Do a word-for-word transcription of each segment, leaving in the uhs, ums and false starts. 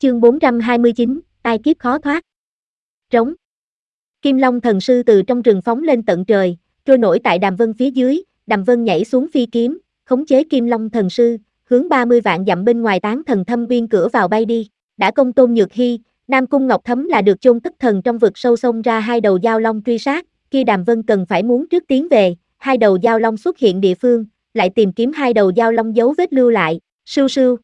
Chương bốn trăm hai mươi chín, tai kiếp khó thoát. Trống. Kim Long thần sư từ trong rừng phóng lên tận trời, trôi nổi tại Đàm Vân phía dưới, Đàm Vân nhảy xuống phi kiếm, khống chế Kim Long thần sư, hướng ba mươi vạn dặm bên ngoài Tán Thần Thâm Uyên cửa vào bay đi. Đã công Tôn Nhược Hy, Nam Cung Ngọc Thấm là được chôn tức thần trong vực sâu xông ra hai đầu dao long truy sát, khi Đàm Vân cần phải muốn trước tiến về, hai đầu dao long xuất hiện địa phương, lại tìm kiếm hai đầu dao long dấu vết lưu lại, sưu sưu.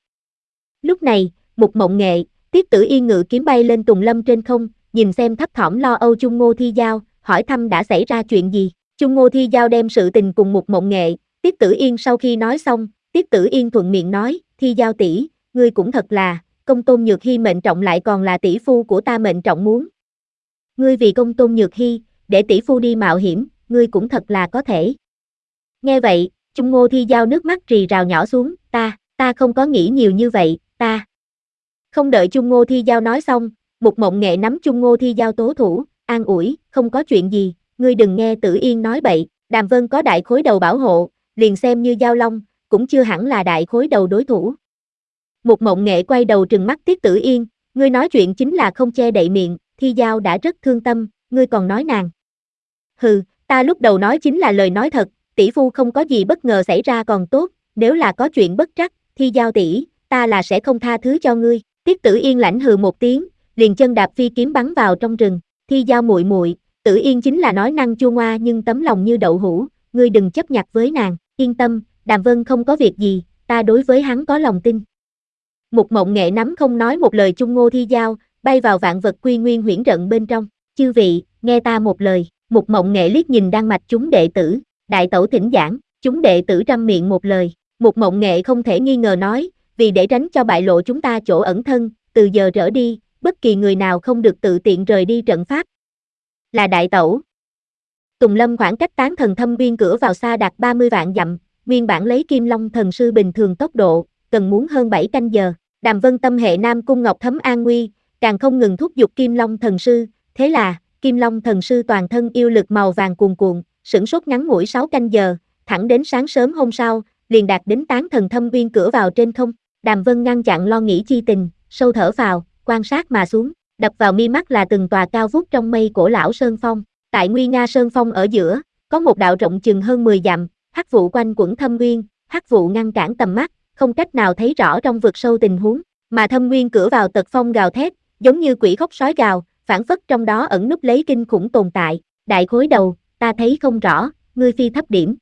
Lúc này, Mục Mộng Nghệ, Tiết Tử Yên ngự kiếm bay lên tùng lâm trên không, nhìn xem thấp thỏm lo âu Chung Ngô Thi Giao, hỏi thăm đã xảy ra chuyện gì. Chung Ngô Thi Giao đem sự tình cùng Mục Mộng Nghệ, Tiết Tử Yên sau khi nói xong, Tiết Tử Yên thuận miệng nói, Thi Giao tỷ, ngươi cũng thật là, công Tôn Nhược Hy mệnh trọng lại còn là tỷ phu của ta mệnh trọng muốn. Ngươi vì công Tôn Nhược Hy, để tỷ phu đi mạo hiểm, ngươi cũng thật là có thể. Nghe vậy, Chung Ngô Thi Giao nước mắt rì rào nhỏ xuống, ta, ta không có nghĩ nhiều như vậy, ta. Không đợi Chung Ngô Thi Giao nói xong, Mục Mộng Nghệ nắm Chung Ngô Thi Giao tố thủ, an ủi, không có chuyện gì, ngươi đừng nghe Tử Yên nói bậy, Đàm Vân có đại khối đầu bảo hộ, liền xem như Giao Long, cũng chưa hẳn là đại khối đầu đối thủ. Mục Mộng Nghệ quay đầu trừng mắt Tiết Tử Yên, ngươi nói chuyện chính là không che đậy miệng, Thi Giao đã rất thương tâm, ngươi còn nói nàng. Hừ, ta lúc đầu nói chính là lời nói thật, tỷ phu không có gì bất ngờ xảy ra còn tốt, nếu là có chuyện bất trắc, Thi Giao tỷ, ta là sẽ không tha thứ cho ngươi. Tiết Tử Yên lãnh hừ một tiếng, liền chân đạp phi kiếm bắn vào trong rừng. Thi Giao muội muội, Tử Yên chính là nói năng chua ngoa nhưng tấm lòng như đậu hũ, ngươi đừng chấp nhặt với nàng, yên tâm, Đàm Vân không có việc gì, ta đối với hắn có lòng tin. Mục Mộng Nghệ nắm không nói một lời Chung Ngô Thi Giao, bay vào vạn vật quy nguyên huyễn trận bên trong. Chư vị, nghe ta một lời. Mục Mộng Nghệ liếc nhìn đang mạch chúng đệ tử, đại tẩu thỉnh giảng, chúng đệ tử trăm miệng một lời. Mục Mộng Nghệ không thể nghi ngờ nói, vì để tránh cho bại lộ chúng ta chỗ ẩn thân, từ giờ trở đi, bất kỳ người nào không được tự tiện rời đi trận pháp. Là đại tẩu. Tùng Lâm khoảng cách Tán Thần Thâm Uyên cửa vào xa đạt ba mươi vạn dặm, nguyên bản lấy Kim Long thần sư bình thường tốc độ, cần muốn hơn bảy canh giờ. Đàm Vân tâm hệ Nam Cung Ngọc Thấm an nguy, càng không ngừng thúc giục Kim Long thần sư, thế là, Kim Long thần sư toàn thân yêu lực màu vàng cuồn cuộn, sửng sốt ngắn ngủi sáu canh giờ, thẳng đến sáng sớm hôm sau, liền đạt đến Tán Thần Thâm Uyên cửa vào trên không. Đàm Vân ngăn chặn lo nghĩ chi tình, sâu thở phào, quan sát mà xuống, đập vào mi mắt là từng tòa cao vút trong mây cổ lão sơn phong. Tại Nguy Nga sơn phong ở giữa, có một đạo rộng chừng hơn mười dặm, hắc vụ quanh quẩn Thâm Uyên, hắc vụ ngăn cản tầm mắt, không cách nào thấy rõ trong vực sâu tình huống, mà Thâm Uyên cửa vào tật phong gào thét, giống như quỷ khóc sói gào, phản phất trong đó ẩn núp lấy kinh khủng tồn tại. Đại khối đầu, ta thấy không rõ, ngươi phi thấp điểm.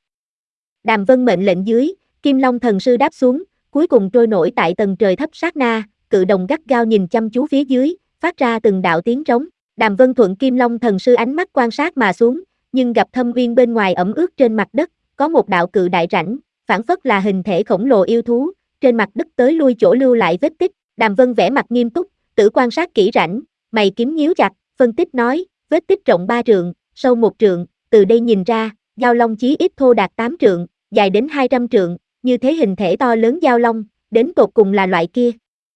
Đàm Vân mệnh lệnh dưới, Kim Long thần sư đáp xuống, cuối cùng trôi nổi tại tầng trời thấp sát na, cự đồng gắt gao nhìn chăm chú phía dưới, phát ra từng đạo tiếng trống. Đàm Vân thuận Kim Long thần sư ánh mắt quan sát mà xuống, nhưng gặp Thâm Uyên bên ngoài ẩm ướt trên mặt đất, có một đạo cự đại rãnh, phản phất là hình thể khổng lồ yêu thú, trên mặt đất tới lui chỗ lưu lại vết tích. Đàm Vân vẻ mặt nghiêm túc, tự quan sát kỹ rãnh, mày kiếm nhíu chặt, phân tích nói, vết tích rộng ba trượng, sâu một trượng, từ đây nhìn ra, giao long chí ít thô đạt tám trượng, dài đến hai trăm trượng, như thế hình thể to lớn giao long, đến tột cùng là loại kia.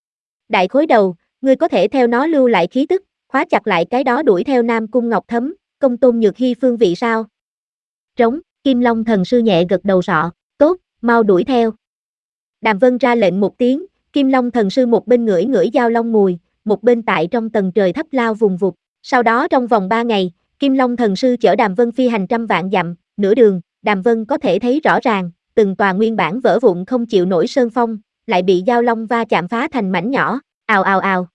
Đại khối đầu, ngươi có thể theo nó lưu lại khí tức, khóa chặt lại cái đó đuổi theo Nam Cung Ngọc Thấm, công Tôn Nhược Hy phương vị sao? Trống, Kim Long thần sư nhẹ gật đầu sọ, tốt, mau đuổi theo. Đàm Vân ra lệnh một tiếng, Kim Long thần sư một bên ngửi ngửi giao long mùi, một bên tại trong tầng trời thấp lao vùng vụt. Sau đó trong vòng ba ngày, Kim Long thần sư chở Đàm Vân phi hành trăm vạn dặm, nửa đường, Đàm Vân có thể thấy rõ ràng, từng tòa nguyên bản vỡ vụn không chịu nổi sơn phong, lại bị giao long va chạm phá thành mảnh nhỏ, ào ào ào.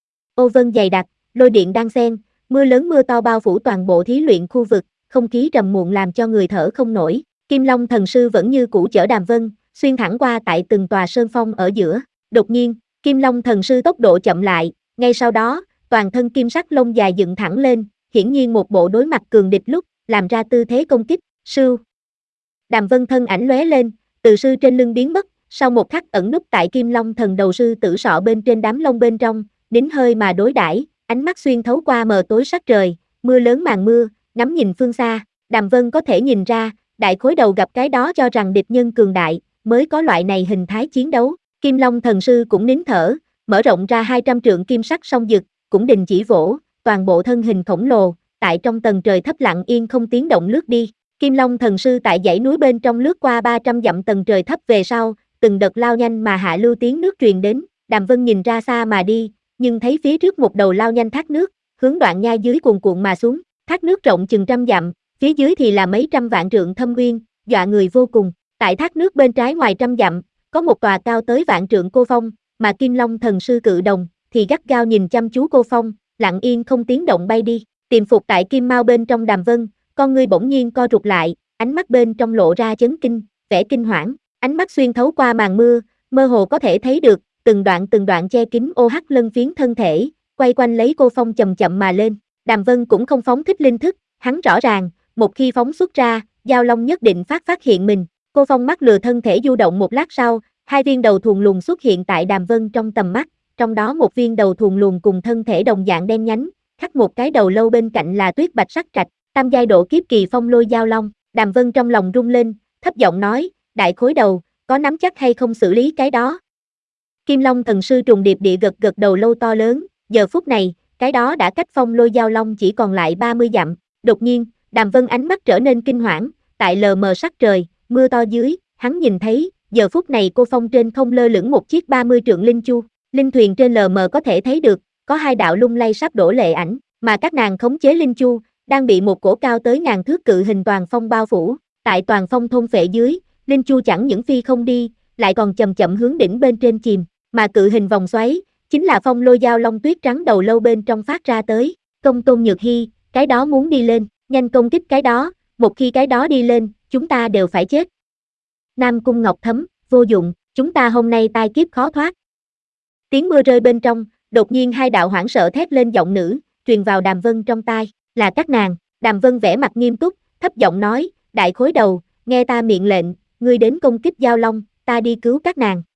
Ô vân dày đặc, lôi điện đan xen, mưa lớn mưa to bao phủ toàn bộ thí luyện khu vực, không khí trầm muộn làm cho người thở không nổi. Kim Long thần sư vẫn như cũ chở Đàm Vân, xuyên thẳng qua tại từng tòa sơn phong ở giữa. Đột nhiên, Kim Long thần sư tốc độ chậm lại, ngay sau đó, toàn thân kim sắc lông dài dựng thẳng lên, hiển nhiên một bộ đối mặt cường địch lúc, làm ra tư thế công kích, sưu. Đàm Vân thân ảnh lóe lên, từ sư trên lưng biến mất, sau một khắc ẩn núp tại Kim Long thần đầu sư tử sọ bên trên đám lông bên trong, nín hơi mà đối đãi, ánh mắt xuyên thấu qua mờ tối sắc trời, mưa lớn màn mưa, ngắm nhìn phương xa, Đàm Vân có thể nhìn ra, đại khối đầu gặp cái đó cho rằng địch nhân cường đại, mới có loại này hình thái chiến đấu. Kim Long thần sư cũng nín thở, mở rộng ra hai trăm trượng kim sắc song dực, cũng đình chỉ vỗ, toàn bộ thân hình khổng lồ, tại trong tầng trời thấp lặng yên không tiếng động lướt đi. Kim Long thần sư tại dãy núi bên trong lướt qua ba trăm dặm tầng trời thấp về sau, từng đợt lao nhanh mà hạ lưu tiếng nước truyền đến, Đàm Vân nhìn ra xa mà đi, nhưng thấy phía trước một đầu lao nhanh thác nước, hướng đoạn nhai dưới cuồn cuộn mà xuống, thác nước rộng chừng trăm dặm, phía dưới thì là mấy trăm vạn trượng thâm uyên, dọa người vô cùng. Tại thác nước bên trái ngoài trăm dặm, có một tòa cao tới vạn trượng cô phong, mà Kim Long thần sư cự đồng thì gắt gao nhìn chăm chú cô phong, lặng yên không tiếng động bay đi. Tiềm phục tại Kim Mao bên trong Đàm Vân, con ngươi bỗng nhiên co rụt lại, ánh mắt bên trong lộ ra chấn kinh, vẻ kinh hoảng, ánh mắt xuyên thấu qua màn mưa, mơ hồ có thể thấy được từng đoạn từng đoạn che kín ô hắc lân phiến thân thể, quay quanh lấy cô phong chậm chậm mà lên. Đàm Vân cũng không phóng thích linh thức, hắn rõ ràng, một khi phóng xuất ra, Giao Long nhất định phát phát hiện mình. Cô phong mắt lừa thân thể du động một lát sau, hai viên đầu thuần luồng xuất hiện tại Đàm Vân trong tầm mắt, trong đó một viên đầu thuần luồng cùng thân thể đồng dạng đen nhánh, khắc một cái đầu lâu bên cạnh là tuyết bạch sắc trạch, tam giai độ kiếp kỳ phong lôi Giao Long. Đàm Vân trong lòng rung lên, thấp giọng nói, đại khối đầu, có nắm chắc hay không xử lý cái đó? Kim Long thần sư trùng điệp địa gật gật đầu lâu to lớn, giờ phút này, cái đó đã cách phong lôi Giao Long chỉ còn lại ba mươi dặm. Đột nhiên, Đàm Vân ánh mắt trở nên kinh hoảng, tại lờ mờ sắc trời, mưa to dưới, hắn nhìn thấy, giờ phút này cô phong trên không lơ lửng một chiếc ba mươi trượng linh chu, linh thuyền trên lờ mờ có thể thấy được, có hai đạo lung lay sắp đổ lệ ảnh, mà các nàng khống chế linh chu, đang bị một cổ cao tới ngàn thước cự hình toàn phong bao phủ, tại toàn phong thôn phệ dưới, linh chu chẳng những phi không đi, lại còn chậm chậm hướng đỉnh bên trên chìm, mà cự hình vòng xoáy, chính là phong lôi Giao Long tuyết trắng đầu lâu bên trong phát ra tới. Công Tôn Nhược Hy, cái đó muốn đi lên, nhanh công kích cái đó, một khi cái đó đi lên, chúng ta đều phải chết. Nam Cung Ngọc Thấm, vô dụng, chúng ta hôm nay tai kiếp khó thoát. Tiếng mưa rơi bên trong, đột nhiên hai đạo hoảng sợ thét lên giọng nữ, truyền vào Đàm Vân trong tai, là các nàng. Đàm Vân vẻ mặt nghiêm túc, thấp giọng nói, đại khối đầu, nghe ta miệng lệnh, ngươi đến công kích Giao Long, ta đi cứu các nàng.